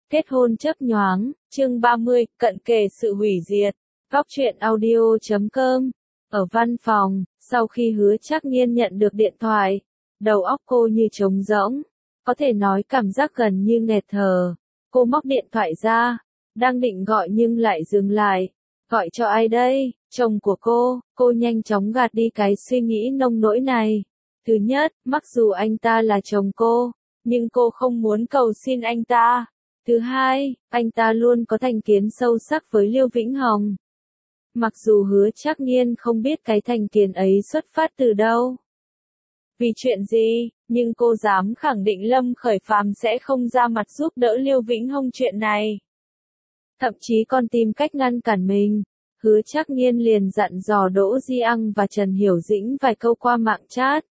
Kết hôn chớp nhoáng, chương 30, cận kề sự hủy diệt. Góc truyện audio.com. Ở văn phòng, sau khi Hứa Trác Nghiên nhận được điện thoại, đầu óc cô như trống rỗng, có thể nói cảm giác gần như nghẹt thở. Cô móc điện thoại ra, đang định gọi nhưng lại dừng lại. Gọi cho ai đây? Chồng của cô nhanh chóng gạt đi cái suy nghĩ nông nỗi này. Thứ nhất, mặc dù anh ta là chồng cô, nhưng cô không muốn cầu xin anh ta. Thứ hai, anh ta luôn có thành kiến sâu sắc với Liêu Vĩnh Hồng. Mặc dù Hứa Trác Nghiên không biết cái thành kiến ấy xuất phát từ đâu, vì chuyện gì, nhưng cô dám khẳng định Lâm Khởi Phàm sẽ không ra mặt giúp đỡ Liêu Vĩnh Hồng chuyện này. Thậm chí còn tìm cách ngăn cản mình. Hứa Trác Nghiên liền dặn dò Đỗ Di Ăng và Trần Hiểu Dĩnh vài câu qua mạng chat.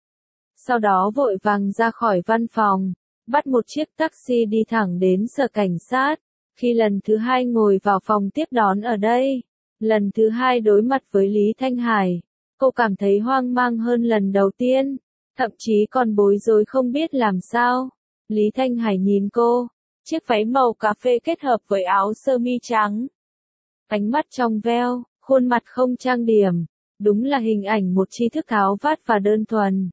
Sau đó vội vàng ra khỏi văn phòng, bắt một chiếc taxi đi thẳng đến sở cảnh sát. Khi lần thứ hai ngồi vào phòng tiếp đón ở đây, lần thứ hai đối mặt với Lý Thanh Hải, cô cảm thấy hoang mang hơn lần đầu tiên, thậm chí còn bối rối không biết làm sao. Lý Thanh Hải nhìn cô, chiếc váy màu cà phê kết hợp với áo sơ mi trắng. Ánh mắt trong veo, khuôn mặt không trang điểm, đúng là hình ảnh một tri thức tháo vát và đơn thuần.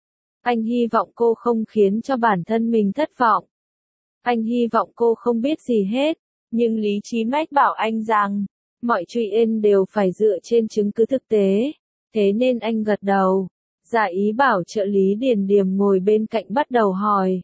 Anh hy vọng cô không khiến cho bản thân mình thất vọng. Anh hy vọng cô không biết gì hết, nhưng lý trí mách bảo anh rằng, mọi chuyện đều phải dựa trên chứng cứ thực tế. Thế nên anh gật đầu, giả ý bảo trợ lý Điền Điềm ngồi bên cạnh bắt đầu hỏi.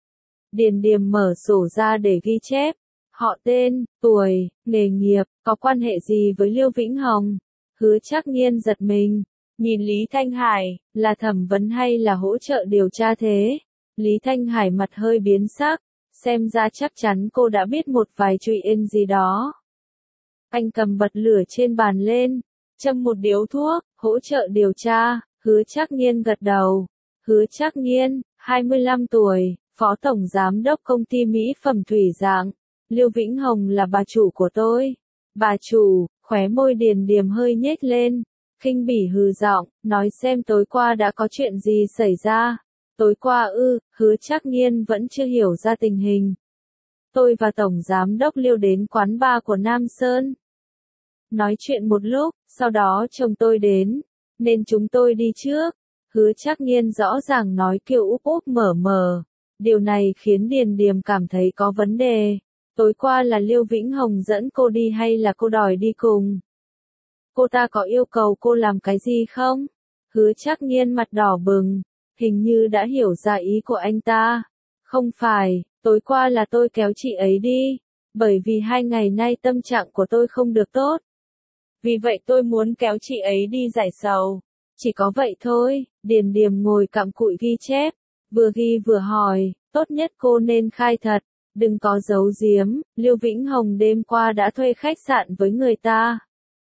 Điền Điềm mở sổ ra để ghi chép, họ tên, tuổi, nghề nghiệp, có quan hệ gì với Liêu Vĩnh Hồng. Hứa Trác Nghiên giật mình, nhìn Lý Thanh Hải, là thẩm vấn hay là hỗ trợ điều tra thế? Lý Thanh Hải mặt hơi biến sắc, xem ra chắc chắn cô đã biết một vài chuyện gì đó. Anh cầm bật lửa trên bàn lên, châm một điếu thuốc, hỗ trợ điều tra. Hứa Trác Nghiên gật đầu. Hứa Trác Nghiên, 25 tuổi, phó tổng giám đốc công ty mỹ phẩm Thủy Dạng. Liêu Vĩnh Hồng là bà chủ của tôi. Bà chủ, khóe môi Điền Điềm hơi nhếch lên, khinh bỉ hừ giọng, nói xem tối qua đã có chuyện gì xảy ra. Tối qua Hứa Trác Nghiên vẫn chưa hiểu ra tình hình. Tôi và tổng giám đốc Liêu đến quán bar của Nam Sơn. Nói chuyện một lúc, sau đó chồng tôi đến, nên chúng tôi đi trước. Hứa Trác Nghiên rõ ràng nói kiểu úp úp mở mở. Điều này khiến Điền Điềm cảm thấy có vấn đề. Tối qua là Liêu Vĩnh Hồng dẫn cô đi hay là cô đòi đi cùng? Cô ta có yêu cầu cô làm cái gì không? Hứa Trác Nghiên mặt đỏ bừng, hình như đã hiểu ra ý của anh ta. Không phải, tối qua là tôi kéo chị ấy đi, bởi vì 2 ngày nay tâm trạng của tôi không được tốt. Vì vậy tôi muốn kéo chị ấy đi giải sầu. Chỉ có vậy thôi. Điền Điềm ngồi cặm cụi ghi chép, vừa ghi vừa hỏi, tốt nhất cô nên khai thật, đừng có giấu giếm. Liêu Vĩnh Hồng đêm qua đã thuê khách sạn với người ta,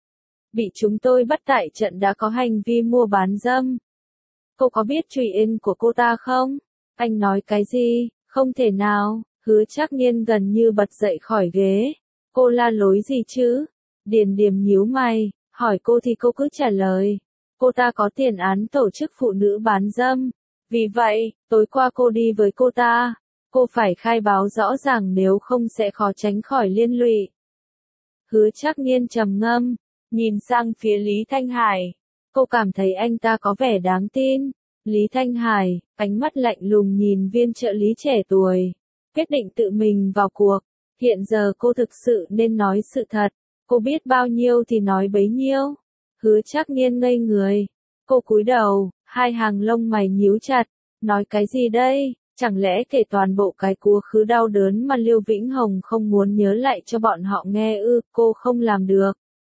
bị chúng tôi bắt tại trận đã có hành vi mua bán dâm. Cô có biết chuyện của cô ta không? Anh nói cái gì? Không thể nào. Hứa Trác Nghiên gần như bật dậy khỏi ghế. Cô la lối gì chứ? Điền Điềm nhíu mày, hỏi cô thì cô cứ trả lời. Cô ta có tiền án tổ chức phụ nữ bán dâm. Vì vậy, tối qua cô đi với cô ta. Cô phải khai báo rõ ràng nếu không sẽ khó tránh khỏi liên lụy. Hứa Trác Nghiên trầm ngâm, nhìn sang phía Lý Thanh Hải. Cô cảm thấy anh ta có vẻ đáng tin. Lý Thanh Hải, ánh mắt lạnh lùng nhìn viên trợ lý trẻ tuổi. Quyết định tự mình vào cuộc. Hiện giờ cô thực sự nên nói sự thật. Cô biết bao nhiêu thì nói bấy nhiêu. Hứa Trác Nghiên ngây người. Cô cúi đầu, hai hàng lông mày nhíu chặt. Nói cái gì đây? Chẳng lẽ kể toàn bộ cái quá khứ đau đớn mà Liêu Vĩnh Hồng không muốn nhớ lại cho bọn họ nghe cô không làm được.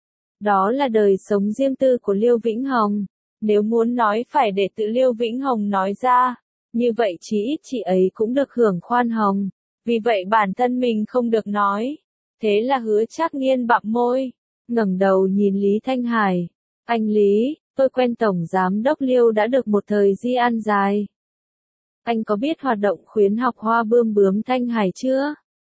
Đó là đời sống riêng tư của Liêu Vĩnh Hồng. Nếu muốn nói phải để tự Liêu Vĩnh Hồng nói ra. Như vậy chí ít chị ấy cũng được hưởng khoan hồng. Vì vậy bản thân mình không được nói. Thế là Hứa Trác Nghiên bặm môi, ngẩng đầu nhìn Lý Thanh Hải. Anh Lý, tôi quen tổng giám đốc Liêu đã được một thời gian dài. Anh có biết hoạt động khuyến học hoa bươm bướm Thanh Hải chưa?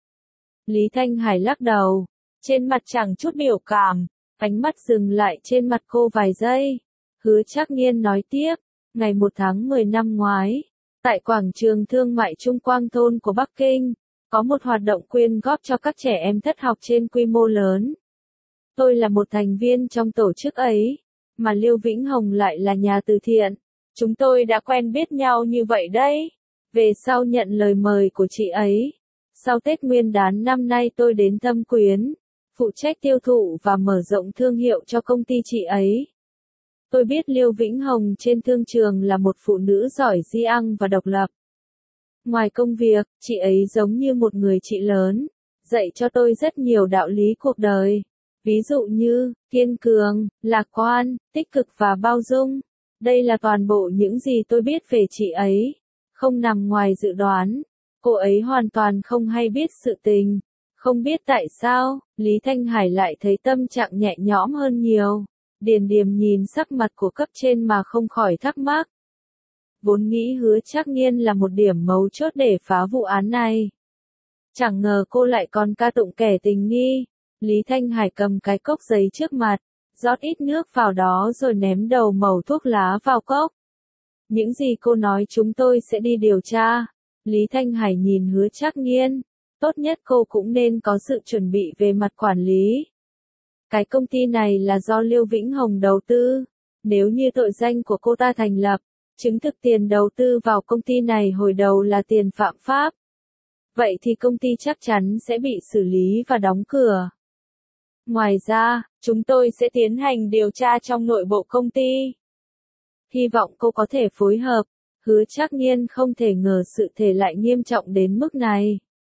Lý Thanh Hải lắc đầu, trên mặt chẳng chút biểu cảm, ánh mắt dừng lại trên mặt cô vài giây. Hứa Trác Nghiên nói tiếp, ngày 1 tháng 10 năm ngoái, tại quảng trường thương mại Trung Quang Thôn của Bắc Kinh, có một hoạt động quyên góp cho các trẻ em thất học trên quy mô lớn. Tôi là một thành viên trong tổ chức ấy, mà Liêu Vĩnh Hồng lại là nhà từ thiện. Chúng tôi đã quen biết nhau như vậy đấy. Về sau nhận lời mời của chị ấy. Sau Tết Nguyên đán năm nay tôi đến Thâm Quyến, phụ trách tiêu thụ và mở rộng thương hiệu cho công ty chị ấy. Tôi biết Liêu Vĩnh Hồng trên thương trường là một phụ nữ giỏi giang và độc lập. Ngoài công việc, chị ấy giống như một người chị lớn, dạy cho tôi rất nhiều đạo lý cuộc đời. Ví dụ như, kiên cường, lạc quan, tích cực và bao dung. Đây là toàn bộ những gì tôi biết về chị ấy. Không nằm ngoài dự đoán. Cô ấy hoàn toàn không hay biết sự tình. Không biết tại sao, Lý Thanh Hải lại thấy tâm trạng nhẹ nhõm hơn nhiều. Điền Điềm nhìn sắc mặt của cấp trên mà không khỏi thắc mắc. Vốn nghĩ Hứa Trác Nghiên là một điểm mấu chốt để phá vụ án này. Chẳng ngờ cô lại còn ca tụng kẻ tình nghi. Lý Thanh Hải cầm cái cốc giấy trước mặt, rót ít nước vào đó rồi ném đầu mẩu thuốc lá vào cốc. Những gì cô nói chúng tôi sẽ đi điều tra. Lý Thanh Hải nhìn Hứa Trác Nghiên. Tốt nhất cô cũng nên có sự chuẩn bị về mặt quản lý. Cái công ty này là do Liêu Vĩnh Hồng đầu tư. Nếu như tội danh của cô ta thành lập, chứng thực tiền đầu tư vào công ty này hồi đầu là tiền phạm pháp. Vậy thì công ty chắc chắn sẽ bị xử lý và đóng cửa. Ngoài ra, chúng tôi sẽ tiến hành điều tra trong nội bộ công ty. Hy vọng cô có thể phối hợp. Hứa Trác Nghiên không thể ngờ sự thể lại nghiêm trọng đến mức này.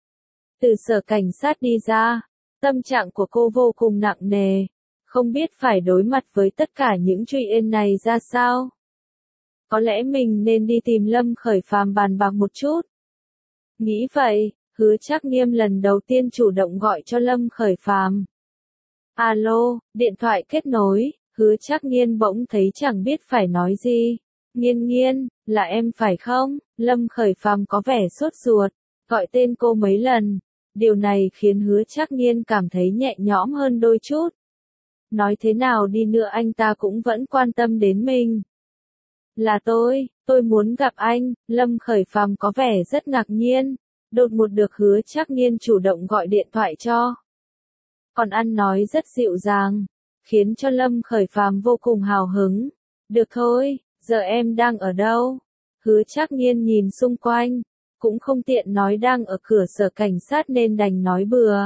Từ sở cảnh sát đi ra, tâm trạng của cô vô cùng nặng nề, không biết phải đối mặt với tất cả những chuyện này ra sao. Có lẽ mình nên đi tìm Lâm Khởi Phàm bàn bạc một chút. Nghĩ vậy, Hứa Trác Nghiên lần đầu tiên chủ động gọi cho Lâm Khởi Phàm. Alo, điện thoại kết nối, Hứa Trác Nghiên bỗng thấy chẳng biết phải nói gì. Nghiên Nghiên, là em phải không? Lâm Khởi Phàm có vẻ sốt ruột, gọi tên cô mấy lần. Điều này khiến Hứa Trác Nghiên cảm thấy nhẹ nhõm hơn đôi chút. Nói thế nào đi nữa anh ta cũng vẫn quan tâm đến mình. Là tôi muốn gặp anh. Lâm Khởi Phàm có vẻ rất ngạc nhiên, đột ngột được Hứa Trác Nghiên chủ động gọi điện thoại cho. Còn ăn nói rất dịu dàng, khiến cho Lâm Khởi Phàm vô cùng hào hứng. Được thôi, giờ em đang ở đâu? Hứa Trác Nghiên nhìn xung quanh, cũng không tiện nói đang ở cửa sở cảnh sát nên đành nói bừa.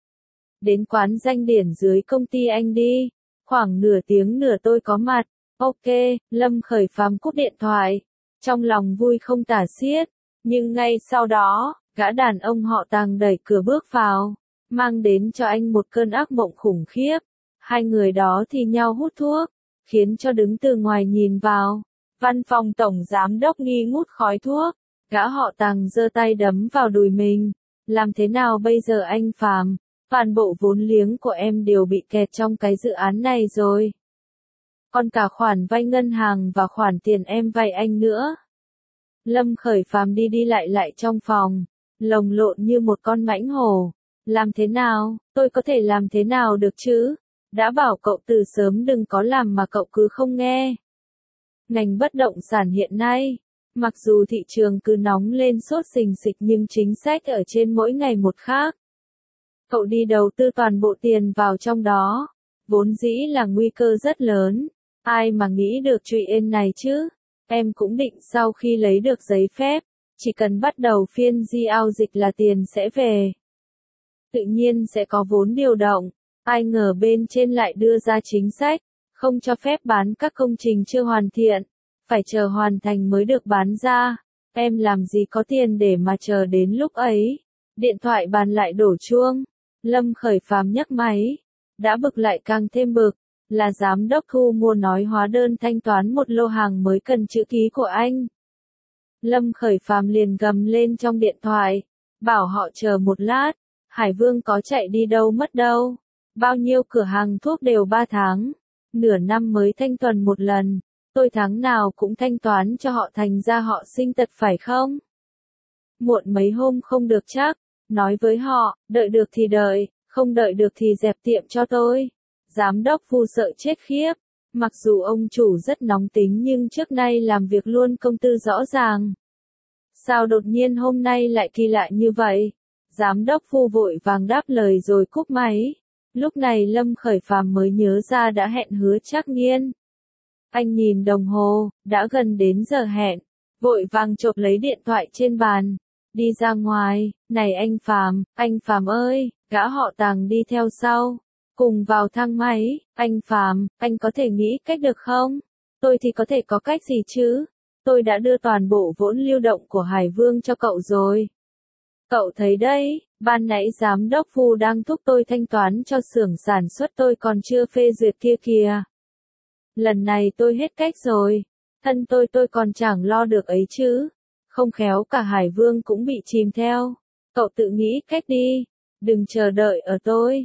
Đến quán Danh Điển dưới công ty anh đi, khoảng nửa tiếng nữa tôi có mặt. Ok, Lâm Khởi Phàm cúp điện thoại, trong lòng vui không tả xiết, nhưng ngay sau đó, gã đàn ông họ Tàng đẩy cửa bước vào, mang đến cho anh một cơn ác mộng khủng khiếp. Hai người đó thì nhau hút thuốc, khiến cho đứng từ ngoài nhìn vào, văn phòng tổng giám đốc nghi ngút khói thuốc. Gã họ Tàng giơ tay đấm vào đùi mình. Làm thế nào bây giờ anh Phàm? Toàn bộ vốn liếng của em đều bị kẹt trong cái dự án này rồi. Còn cả khoản vay ngân hàng và khoản tiền em vay anh nữa. Lâm Khởi Phàm đi đi lại trong phòng, lồng lộn như một con mãnh hổ. Làm thế nào? Tôi có thể làm thế nào được chứ? Đã bảo cậu từ sớm đừng có làm mà cậu cứ không nghe. Ngành bất động sản hiện nay, mặc dù thị trường cứ nóng lên sốt sình sịch nhưng chính sách ở trên mỗi ngày một khác. Cậu đi đầu tư toàn bộ tiền vào trong đó, vốn dĩ là nguy cơ rất lớn. Ai mà nghĩ được chuyện này chứ? Em cũng định sau khi lấy được giấy phép, chỉ cần bắt đầu phiên giao dịch là tiền sẽ về. Tự nhiên sẽ có vốn điều động. Ai ngờ bên trên lại đưa ra chính sách, không cho phép bán các công trình chưa hoàn thiện, phải chờ hoàn thành mới được bán ra. Em làm gì có tiền để mà chờ đến lúc ấy. Điện thoại bàn lại đổ chuông. Lâm Khởi Phàm nhấc máy. Đã bực lại càng thêm bực. Là giám đốc thu mua nói hóa đơn thanh toán một lô hàng mới cần chữ ký của anh. Lâm Khởi Phàm liền gầm lên trong điện thoại. Bảo họ chờ một lát. Hải Vương có chạy đi đâu mất đâu. Bao nhiêu cửa hàng thuốc đều 3 tháng. Nửa năm mới thanh tuần một lần. Tôi tháng nào cũng thanh toán cho họ thành ra họ sinh tật phải không? Muộn mấy hôm không được chắc. Nói với họ, đợi được thì đợi, không đợi được thì dẹp tiệm cho tôi. Giám đốc Vu sợ chết khiếp. Mặc dù ông chủ rất nóng tính nhưng trước nay làm việc luôn công tư rõ ràng. Sao đột nhiên hôm nay lại kỳ lạ như vậy? Giám đốc Vu vội vàng đáp lời rồi cúp máy. Lúc này Lâm Khởi Phàm mới nhớ ra đã hẹn Hứa Trác Nghiên. Anh nhìn đồng hồ, đã gần đến giờ hẹn, vội vàng chộp lấy điện thoại trên bàn, đi ra ngoài. Này anh Phàm ơi, gã họ Tàng đi theo sau, cùng vào thang máy. Anh Phàm, anh có thể nghĩ cách được không? Tôi thì có thể có cách gì chứ? Tôi đã đưa toàn bộ vốn lưu động của Hải Vương cho cậu rồi. Cậu thấy đấy, ban nãy giám đốc Vu đang thúc tôi thanh toán cho xưởng sản xuất tôi còn chưa phê duyệt kia kìa. Lần này tôi hết cách rồi, thân tôi còn chẳng lo được ấy chứ. Không khéo cả Hải Vương cũng bị chìm theo. Cậu tự nghĩ cách đi, đừng chờ đợi ở tôi.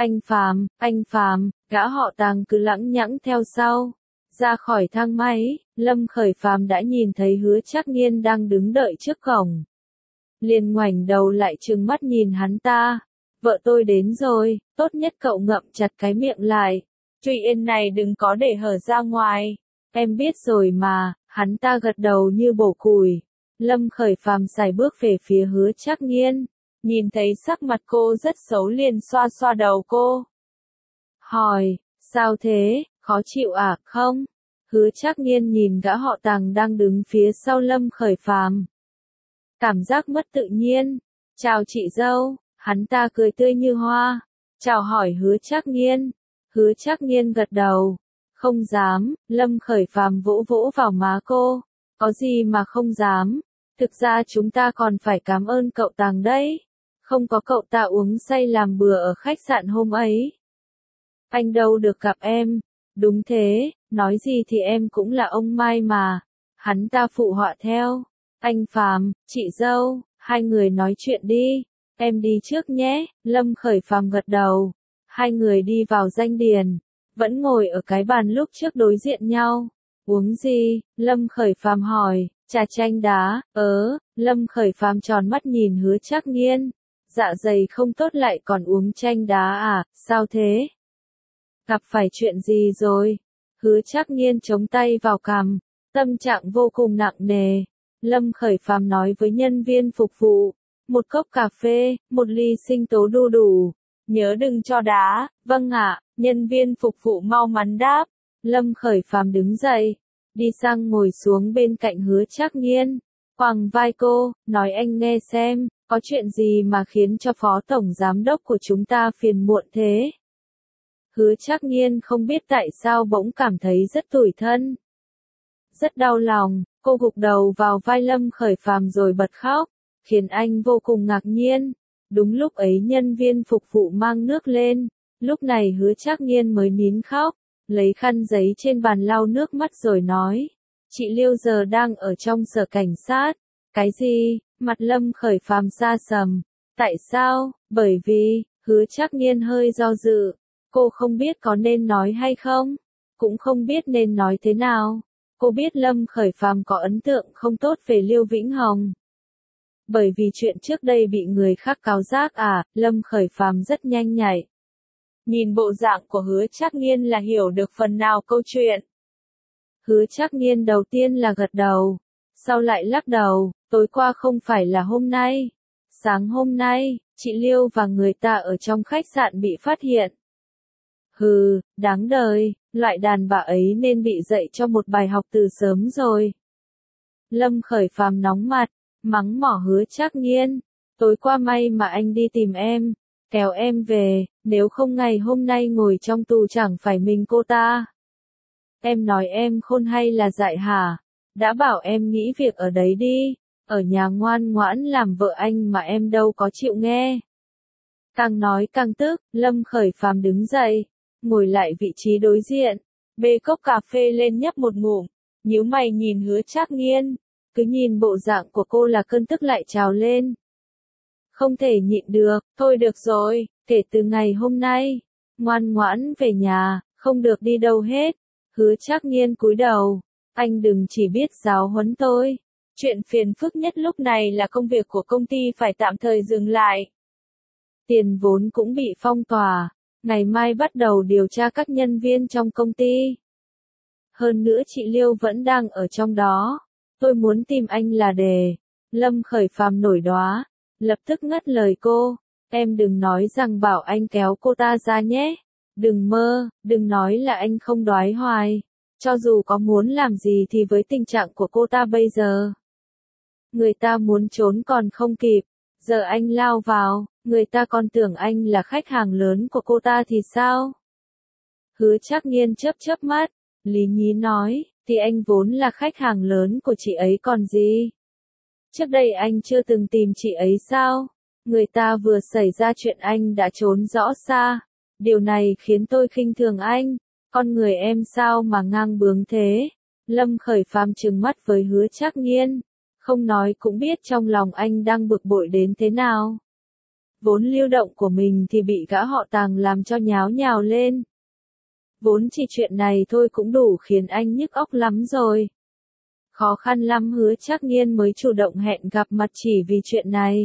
Anh Phàm, gã họ Tàng cứ lẳng nhẳng theo sau. Ra khỏi thang máy, Lâm Khởi Phàm đã nhìn thấy Hứa Trác Nghiên đang đứng đợi trước cổng. Liền ngoảnh đầu lại trừng mắt nhìn hắn ta. Vợ tôi đến rồi, tốt nhất cậu ngậm chặt cái miệng lại. Chuyện yên này đừng có để hở ra ngoài. Em biết rồi mà, hắn ta gật đầu như bổ củi. Lâm Khởi Phàm sải bước về phía Hứa Trác Nghiên. Nhìn thấy sắc mặt cô rất xấu liền xoa xoa đầu cô. Hỏi, sao thế, khó chịu à, không? Hứa Trác Nghiên nhìn gã họ Tàng đang đứng phía sau Lâm Khởi Phàm. Cảm giác mất tự nhiên. Chào chị dâu, hắn ta cười tươi như hoa. Chào hỏi Hứa Trác Nghiên. Hứa Trác Nghiên gật đầu. Không dám, Lâm Khởi Phàm vỗ vỗ vào má cô. Có gì mà không dám. Thực ra chúng ta còn phải cảm ơn cậu Tàng đấy. Không có cậu ta uống say làm bừa ở khách sạn hôm ấy. Anh đâu được gặp em. Đúng thế, nói gì thì em cũng là ông Mai mà. Hắn ta phụ họa theo. Anh Phàm, chị dâu, hai người nói chuyện đi. Em đi trước nhé. Lâm Khởi Phàm gật đầu. Hai người đi vào danh điền. Vẫn ngồi ở cái bàn lúc trước đối diện nhau. Uống gì? Lâm Khởi Phàm hỏi. Trà chanh đá. Lâm Khởi Phàm tròn mắt nhìn Hứa Trác Nghiên. Dạ dày không tốt lại còn uống chanh đá à, sao thế? Gặp phải chuyện gì rồi? Hứa Trác Nghiên chống tay vào cằm, tâm trạng vô cùng nặng nề. Lâm Khởi Phàm nói với nhân viên phục vụ, một cốc cà phê, một ly sinh tố đu đủ. Nhớ đừng cho đá. Vâng ạ, nhân viên phục vụ mau mắn đáp. Lâm Khởi Phàm đứng dậy, đi sang ngồi xuống bên cạnh Hứa Trác Nghiên, quàng vai cô, nói anh nghe xem, có chuyện gì mà khiến cho phó tổng giám đốc của chúng ta phiền muộn thế? Hứa Trác Nghiên không biết tại sao bỗng cảm thấy rất tủi thân. Rất đau lòng, cô gục đầu vào vai Lâm Khởi Phàm rồi bật khóc, khiến anh vô cùng ngạc nhiên. Đúng lúc ấy nhân viên phục vụ mang nước lên, lúc này Hứa Trác Nghiên mới nín khóc, lấy khăn giấy trên bàn lau nước mắt rồi nói, chị Liêu giờ đang ở trong sở cảnh sát. Cái gì? Mặt Lâm Khởi Phàm sa sầm. Tại sao? Bởi vì, Hứa Trác Nghiên hơi do dự, cô không biết có nên nói hay không, cũng không biết nên nói thế nào. Cô biết Lâm Khởi Phàm có ấn tượng không tốt về Liêu Vĩnh Hồng. Bởi vì chuyện trước đây bị người khác cáo giác à, Lâm Khởi Phàm rất nhanh nhạy. Nhìn bộ dạng của Hứa Trác Nghiên là hiểu được phần nào câu chuyện. Hứa Trác Nghiên đầu tiên là gật đầu, sau lại lắc đầu, tối qua không phải là hôm nay. Sáng hôm nay, chị Liêu và người ta ở trong khách sạn bị phát hiện. Hừ, đáng đời, loại đàn bà ấy nên bị dạy cho một bài học từ sớm rồi. Lâm Khởi Phàm nóng mặt, mắng mỏ Hứa Trác Nghiên. Tối qua may mà anh đi tìm em, kéo em về, nếu không ngày hôm nay ngồi trong tù chẳng phải mình cô ta. Em nói em khôn hay là dại hả? Đã bảo em nghĩ việc ở đấy đi, ở nhà ngoan ngoãn làm vợ anh mà em đâu có chịu nghe. Càng nói càng tức, Lâm Khởi Phàm đứng dậy, ngồi lại vị trí đối diện, bê cốc cà phê lên nhấp một ngụm, nhíu mày nhìn Hứa Trác Nghiên, cứ nhìn bộ dạng của cô là cơn tức lại trào lên. Không thể nhịn được, thôi được rồi, kể từ ngày hôm nay, ngoan ngoãn về nhà, không được đi đâu hết. Hứa Trác Nghiên cúi đầu, anh đừng chỉ biết giáo huấn tôi. Chuyện phiền phức nhất lúc này là công việc của công ty phải tạm thời dừng lại. Tiền vốn cũng bị phong tỏa, ngày mai bắt đầu điều tra các nhân viên trong công ty. Hơn nữa chị Liêu vẫn đang ở trong đó. Tôi muốn tìm anh là để. Lâm Khởi Phàm nổi đoá, lập tức ngắt lời cô. Em đừng nói rằng bảo anh kéo cô ta ra nhé. Đừng mơ, đừng nói là anh không đoái hoài. Cho dù có muốn làm gì thì với tình trạng của cô ta bây giờ, người ta muốn trốn còn không kịp. Giờ anh lao vào, người ta còn tưởng anh là khách hàng lớn của cô ta thì sao? Hứa Trác Nghiên chớp chớp mắt, lý nhí nói, thì anh vốn là khách hàng lớn của chị ấy còn gì. Trước đây anh chưa từng tìm chị ấy sao? Người ta vừa xảy ra chuyện anh đã trốn rõ xa. Điều này khiến tôi khinh thường anh. Con người em sao mà ngang bướng thế? Lâm Khởi Phàm trừng mắt với Hứa Trác Nghiên. Không nói cũng biết trong lòng anh đang bực bội đến thế nào. Vốn lưu động của mình thì bị gã họ Tàng làm cho nháo nhào lên. Vốn chỉ chuyện này thôi cũng đủ khiến anh nhức óc lắm rồi. Khó khăn lắm Hứa Trác Nghiên mới chủ động hẹn gặp mặt chỉ vì chuyện này.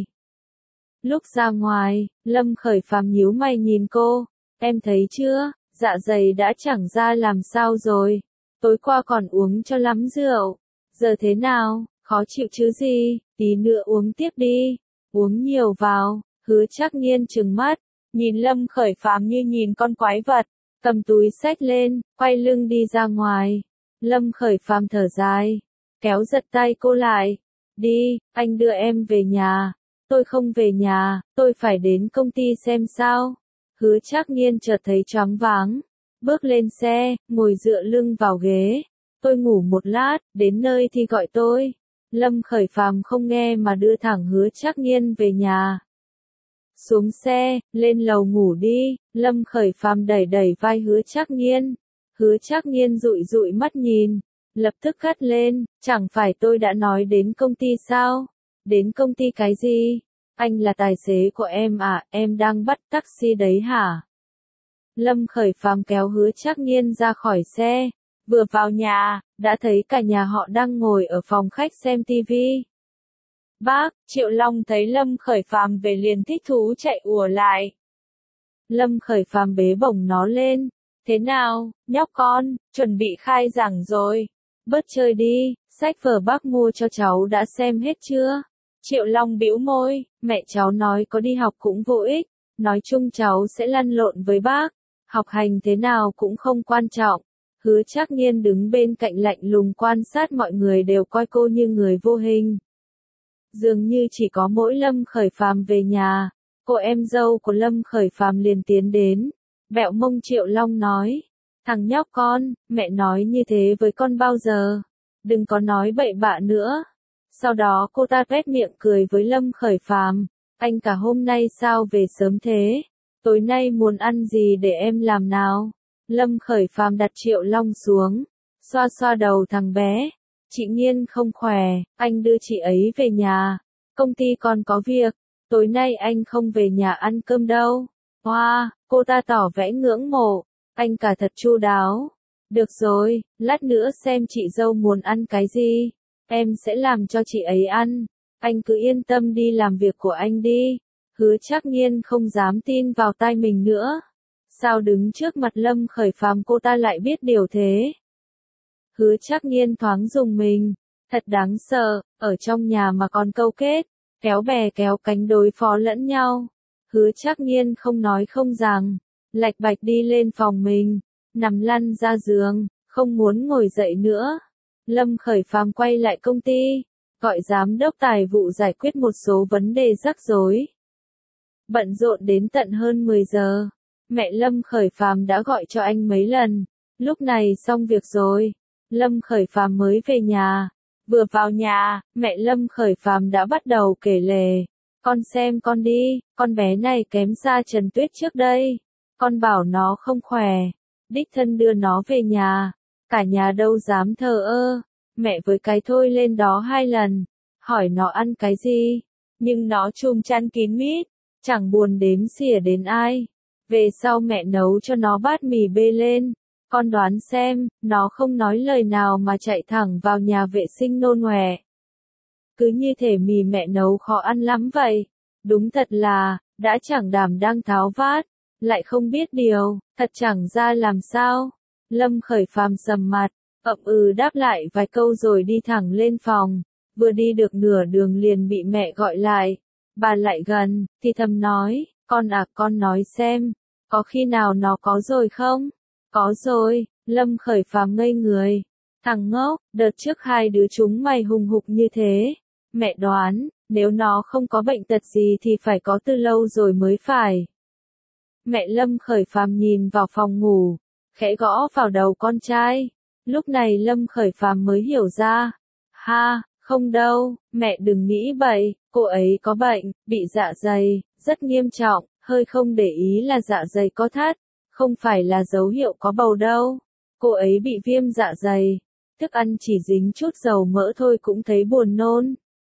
Lúc ra ngoài, Lâm Khởi Phàm nhíu mày nhìn cô. Em thấy chưa, dạ dày đã chẳng ra làm sao rồi. Tối qua còn uống cho lắm rượu. Giờ thế nào, khó chịu chứ gì, tí nữa uống tiếp đi. Uống nhiều vào. Hứa Trác Nghiên trừng mắt, nhìn Lâm Khởi Phàm như nhìn con quái vật. Cầm túi xách lên, quay lưng đi ra ngoài. Lâm Khởi Phàm thở dài, kéo giật tay cô lại. Đi, anh đưa em về nhà. Tôi không về nhà, tôi phải đến công ty xem sao. Hứa Trác Nghiên chợt thấy choáng váng. Bước lên xe, ngồi dựa lưng vào ghế. Tôi ngủ một lát, đến nơi thì gọi tôi. Lâm Khởi Phàm không nghe mà đưa thẳng Hứa Trác Nghiên về nhà. Xuống xe, lên lầu ngủ đi. Lâm Khởi Phàm đẩy đẩy vai Hứa Trác Nghiên. Hứa Trác Nghiên dụi dụi mắt nhìn, lập tức gắt lên, chẳng phải tôi đã nói đến công ty sao? Đến công ty cái gì? Anh là tài xế của em à, em đang bắt taxi đấy hả? Lâm Khởi Phàm kéo Hứa Trác Nghiên ra khỏi xe, vừa vào nhà, đã thấy cả nhà họ đang ngồi ở phòng khách xem tivi. Bác, Triệu Long thấy Lâm Khởi Phàm về liền thích thú chạy ùa lại. Lâm Khởi Phàm bế bổng nó lên. Thế nào, nhóc con, chuẩn bị khai giảng rồi. Bớt chơi đi, sách vở bác mua cho cháu đã xem hết chưa? Triệu Long bĩu môi, mẹ cháu nói có đi học cũng vô ích. Nói chung cháu sẽ lăn lộn với bác. Học hành thế nào cũng không quan trọng. Hứa Trác Nghiên đứng bên cạnh lạnh lùng quan sát mọi người đều coi cô như người vô hình. Dường như chỉ có mỗi Lâm Khởi Phàm về nhà, cô em dâu của Lâm Khởi Phàm liền tiến đến, bẹo mông Triệu Long nói, thằng nhóc con, mẹ nói như thế với con bao giờ, đừng có nói bậy bạ nữa. Sau đó cô ta tuét miệng cười với Lâm Khởi Phàm, anh cả hôm nay sao về sớm thế, tối nay muốn ăn gì để em làm nào. Lâm Khởi Phàm đặt Triệu Long xuống, xoa xoa đầu thằng bé. Chị Nghiên không khỏe, anh đưa chị ấy về nhà. Công ty còn có việc, tối nay anh không về nhà ăn cơm đâu. Hoa, cô ta tỏ vẻ ngưỡng mộ, anh cả thật chu đáo. Được rồi, lát nữa xem chị dâu muốn ăn cái gì, em sẽ làm cho chị ấy ăn. Anh cứ yên tâm đi làm việc của anh đi. Hứa Trác Nghiên không dám tin vào tai mình nữa. Sao đứng trước mặt Lâm Khởi Phàm cô ta lại biết điều thế? Hứa Trác Nghiên thoáng rùng mình, thật đáng sợ, ở trong nhà mà còn câu kết, kéo bè kéo cánh đối phó lẫn nhau. Hứa Trác Nghiên không nói không rằng, lạch bạch đi lên phòng mình, nằm lăn ra giường, không muốn ngồi dậy nữa. Lâm Khởi Phàm quay lại công ty, gọi giám đốc tài vụ giải quyết một số vấn đề rắc rối. Bận rộn đến tận hơn 10 giờ, mẹ Lâm Khởi Phàm đã gọi cho anh mấy lần, lúc này xong việc rồi. Lâm Khởi Phàm mới về nhà, vừa vào nhà, mẹ Lâm Khởi Phàm đã bắt đầu kể lể. Con xem con đi, con bé này kém xa Trần Tuyết trước đây. Con bảo nó không khỏe, đích thân đưa nó về nhà, cả nhà đâu dám thờ ơ. Mẹ với cái thôi lên đó 2 lần, hỏi nó ăn cái gì, nhưng nó chùm chăn kín mít, chẳng buồn đếm xỉa đến ai. Về sau mẹ nấu cho nó bát mì bê lên. Con đoán xem, nó không nói lời nào mà chạy thẳng vào nhà vệ sinh nôn ọe. Cứ như thể mì mẹ nấu khó ăn lắm vậy. Đúng thật là, đã chẳng đảm đang tháo vát, lại không biết điều, thật chẳng ra làm sao. Lâm Khởi Phàm sầm mặt, ậm đáp lại vài câu rồi đi thẳng lên phòng. Vừa đi được nửa đường liền bị mẹ gọi lại. Bà lại gần, thì thầm nói, con à con nói xem, có khi nào nó có rồi không? Có rồi, Lâm Khởi Phàm ngây người. Thằng ngốc, đợt trước hai đứa chúng mày hùng hục như thế. Mẹ đoán, nếu nó không có bệnh tật gì thì phải có từ lâu rồi mới phải. Mẹ Lâm Khởi Phàm nhìn vào phòng ngủ, khẽ gõ vào đầu con trai. Lúc này Lâm Khởi Phàm mới hiểu ra. Ha, không đâu, mẹ đừng nghĩ bậy, cô ấy có bệnh, bị dạ dày, rất nghiêm trọng, hơi không để ý là dạ dày có thắt, không phải là dấu hiệu có bầu đâu. Cô ấy bị viêm dạ dày, thức ăn chỉ dính chút dầu mỡ thôi cũng thấy buồn nôn.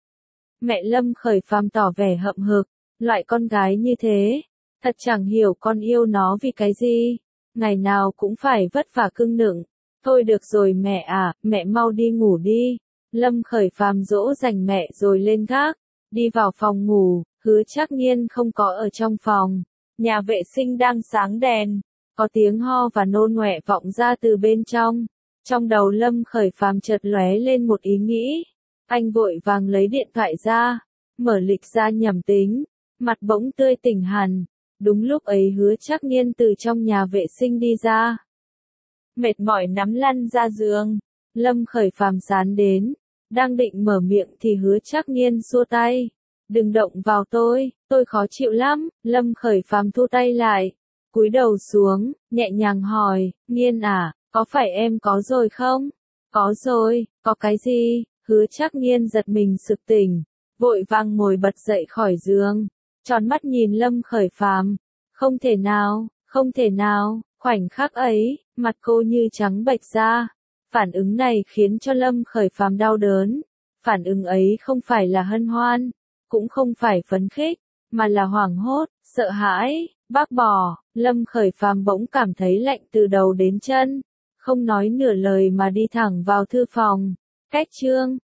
Mẹ Lâm Khởi Phàm tỏ vẻ hậm hực, loại con gái như thế, thật chẳng hiểu con yêu nó vì cái gì, ngày nào cũng phải vất vả cưng nựng. Thôi được rồi mẹ à, mẹ mau đi ngủ đi. Lâm Khởi Phàm dỗ dành mẹ rồi lên gác, đi vào phòng ngủ, Hứa Trác Nghiên không có ở trong phòng. Nhà vệ sinh đang sáng đèn, có tiếng ho và nôn ngoẹ vọng ra từ bên trong. Trong đầu Lâm Khởi Phàm chợt lóe lên một ý nghĩ. Anh vội vàng lấy điện thoại ra, mở lịch ra nhẩm tính, mặt bỗng tươi tỉnh hẳn. Đúng lúc ấy Hứa Trác Nghiên từ trong nhà vệ sinh đi ra. Mệt mỏi nắm lăn ra giường, Lâm Khởi Phàm sán đến, đang định mở miệng thì Hứa Trác Nghiên xua tay. Đừng động vào tôi khó chịu lắm. Lâm Khởi Phàm thu tay lại, cúi đầu xuống, nhẹ nhàng hỏi, Nghiên à, có phải em có rồi không? Có rồi, có cái gì? Hứa Trác Nghiên giật mình sực tỉnh, vội vàng ngồi bật dậy khỏi giường, tròn mắt nhìn Lâm Khởi Phàm. Không thể nào, không thể nào, khoảnh khắc ấy, mặt cô như trắng bệch ra. Phản ứng này khiến cho Lâm Khởi Phàm đau đớn. Phản ứng ấy không phải là hân hoan, cũng không phải phấn khích, mà là hoảng hốt, sợ hãi, bác bỏ. Lâm Khởi Phàm bỗng cảm thấy lạnh từ đầu đến chân, không nói nửa lời mà đi thẳng vào thư phòng. Cách chương